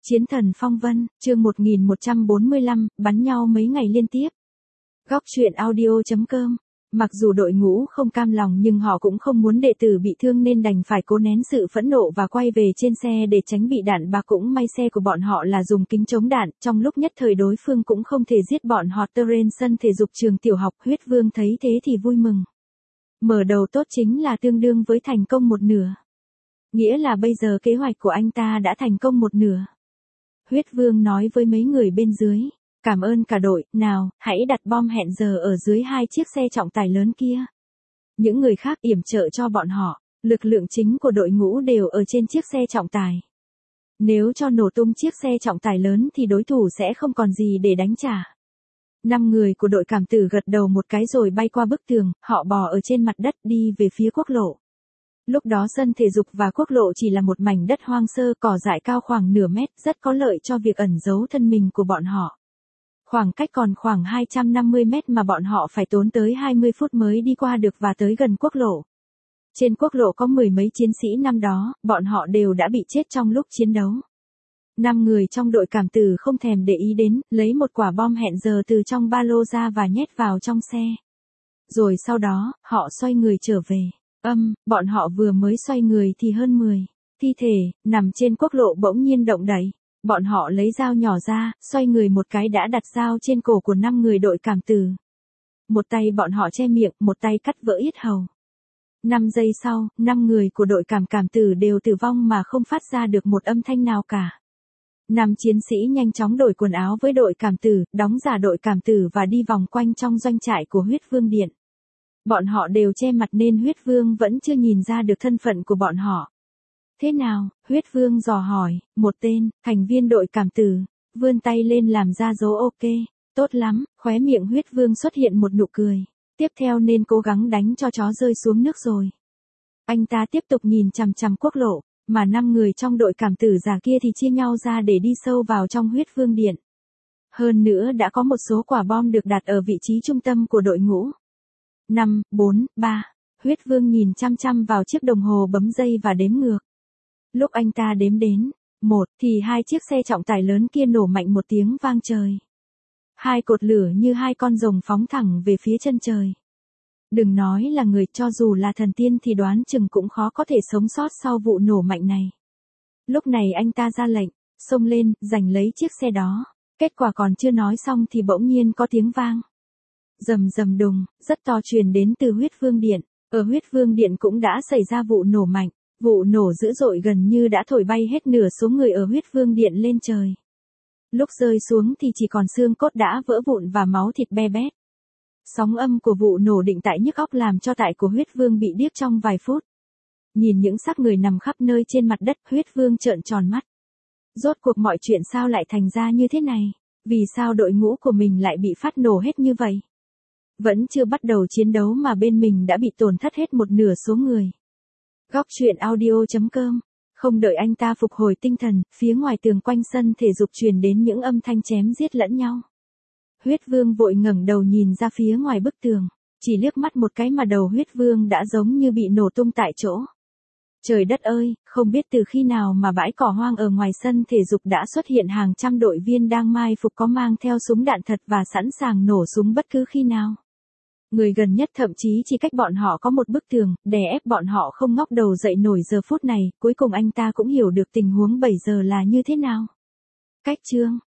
Chiến thần phong vân, chương 1145, bắn nhau mấy ngày liên tiếp. Góc truyện audio.com. Mặc dù đội ngũ không cam lòng nhưng họ cũng không muốn đệ tử bị thương nên đành phải cố nén sự phẫn nộ và quay về trên xe để tránh bị đạn bạc. Cũng may xe của bọn họ là dùng kính chống đạn, trong lúc nhất thời đối phương cũng không thể giết bọn họ. Trên sân thể dục trường tiểu học, Huyết Vương thấy thế thì vui mừng. Mở đầu tốt chính là tương đương với thành công một nửa. Nghĩa là bây giờ kế hoạch của anh ta đã thành công một nửa. Huyết Vương nói với mấy người bên dưới, cảm ơn cả đội, nào, hãy đặt bom hẹn giờ ở dưới hai chiếc xe trọng tải lớn kia. Những người khác yểm trợ cho bọn họ, lực lượng chính của đội ngũ đều ở trên chiếc xe trọng tải. Nếu cho nổ tung chiếc xe trọng tải lớn thì đối thủ sẽ không còn gì để đánh trả. 5 người của đội cảm tử gật đầu một cái rồi bay qua bức tường, họ bò ở trên mặt đất đi về phía quốc lộ. Lúc đó sân thể dục và quốc lộ chỉ là một mảnh đất hoang sơ, cỏ dại cao khoảng nửa mét, rất có lợi cho việc ẩn giấu thân mình của bọn họ. Khoảng cách còn khoảng 250 mét mà bọn họ phải tốn tới 20 phút mới đi qua được và tới gần quốc lộ. Trên quốc lộ có mười mấy chiến sĩ năm đó, bọn họ đều đã bị chết trong lúc chiến đấu. 5 người trong đội cảm tử không thèm để ý đến, lấy một quả bom hẹn giờ từ trong ba lô ra và nhét vào trong xe. Rồi sau đó, họ xoay người trở về. Bọn họ vừa mới xoay người thì hơn 10 thi thể nằm trên quốc lộ bỗng nhiên động đậy. Bọn họ lấy dao nhỏ ra, xoay người một cái đã đặt dao trên cổ của 5 người đội cảm tử. Một tay bọn họ che miệng, một tay cắt vỡ yết hầu. 5 giây sau, 5 người của đội cảm tử đều tử vong mà không phát ra được một âm thanh nào cả. 5 chiến sĩ nhanh chóng đổi quần áo với đội cảm tử, đóng giả đội cảm tử và đi vòng quanh trong doanh trại của Huyết Vương Điện. Bọn họ đều che mặt nên Huyết Vương vẫn chưa nhìn ra được thân phận của bọn họ. Thế nào? Huyết Vương dò hỏi, một tên, thành viên đội cảm tử, vươn tay lên làm ra dấu ok, tốt lắm, khóe miệng Huyết Vương xuất hiện một nụ cười. Tiếp theo nên cố gắng đánh cho chó rơi xuống nước rồi. Anh ta tiếp tục nhìn chằm chằm quốc lộ, mà 5 người trong đội cảm tử già kia thì chia nhau ra để đi sâu vào trong Huyết Vương Điện. Hơn nữa đã có một số quả bom được đặt ở vị trí trung tâm của đội ngũ. 5, 4, 3, Huyết Vương nhìn chăm chăm vào chiếc đồng hồ bấm giây và đếm ngược. Lúc anh ta đếm đến 1 thì hai chiếc xe trọng tải lớn kia nổ mạnh một tiếng vang trời. Hai cột lửa như hai con rồng phóng thẳng về phía chân trời. Đừng nói là người, cho dù là thần tiên thì đoán chừng cũng khó có thể sống sót sau vụ nổ mạnh này. Lúc này anh ta ra lệnh, xông lên, giành lấy chiếc xe đó. Kết quả còn chưa nói xong thì bỗng nhiên có tiếng vang. Rầm rầm đùng, rất to truyền đến từ Huyết Vương Điện. Ở Huyết Vương Điện cũng đã xảy ra vụ nổ mạnh. Vụ nổ dữ dội gần như đã thổi bay hết nửa số người ở Huyết Vương Điện lên trời. Lúc rơi xuống thì chỉ còn xương cốt đã vỡ vụn và máu thịt be bét. Sóng âm của vụ nổ định tại nhức óc làm cho tại của Huyết Vương bị điếc trong vài phút. Nhìn những xác người nằm khắp nơi trên mặt đất, Huyết Vương trợn tròn mắt. Rốt cuộc mọi chuyện sao lại thành ra như thế này? Vì sao đội ngũ của mình lại bị phát nổ hết như vậy? Vẫn chưa bắt đầu chiến đấu mà bên mình đã bị tổn thất hết một nửa số người. Góc truyện audio.com. Không đợi anh ta phục hồi tinh thần, phía ngoài tường quanh sân thể dục truyền đến những âm thanh chém giết lẫn nhau. Huyết Vương vội ngẩng đầu nhìn ra phía ngoài bức tường, chỉ liếc mắt một cái mà đầu Huyết Vương đã giống như bị nổ tung tại chỗ. Trời đất ơi, không biết từ khi nào mà bãi cỏ hoang ở ngoài sân thể dục đã xuất hiện hàng trăm đội viên đang mai phục có mang theo súng đạn thật và sẵn sàng nổ súng bất cứ khi nào. Người gần nhất thậm chí chỉ cách bọn họ có một bức tường, đè ép bọn họ không ngóc đầu dậy nổi giờ phút này. Cuối cùng anh ta cũng hiểu được tình huống bây giờ là như thế nào. Cách chương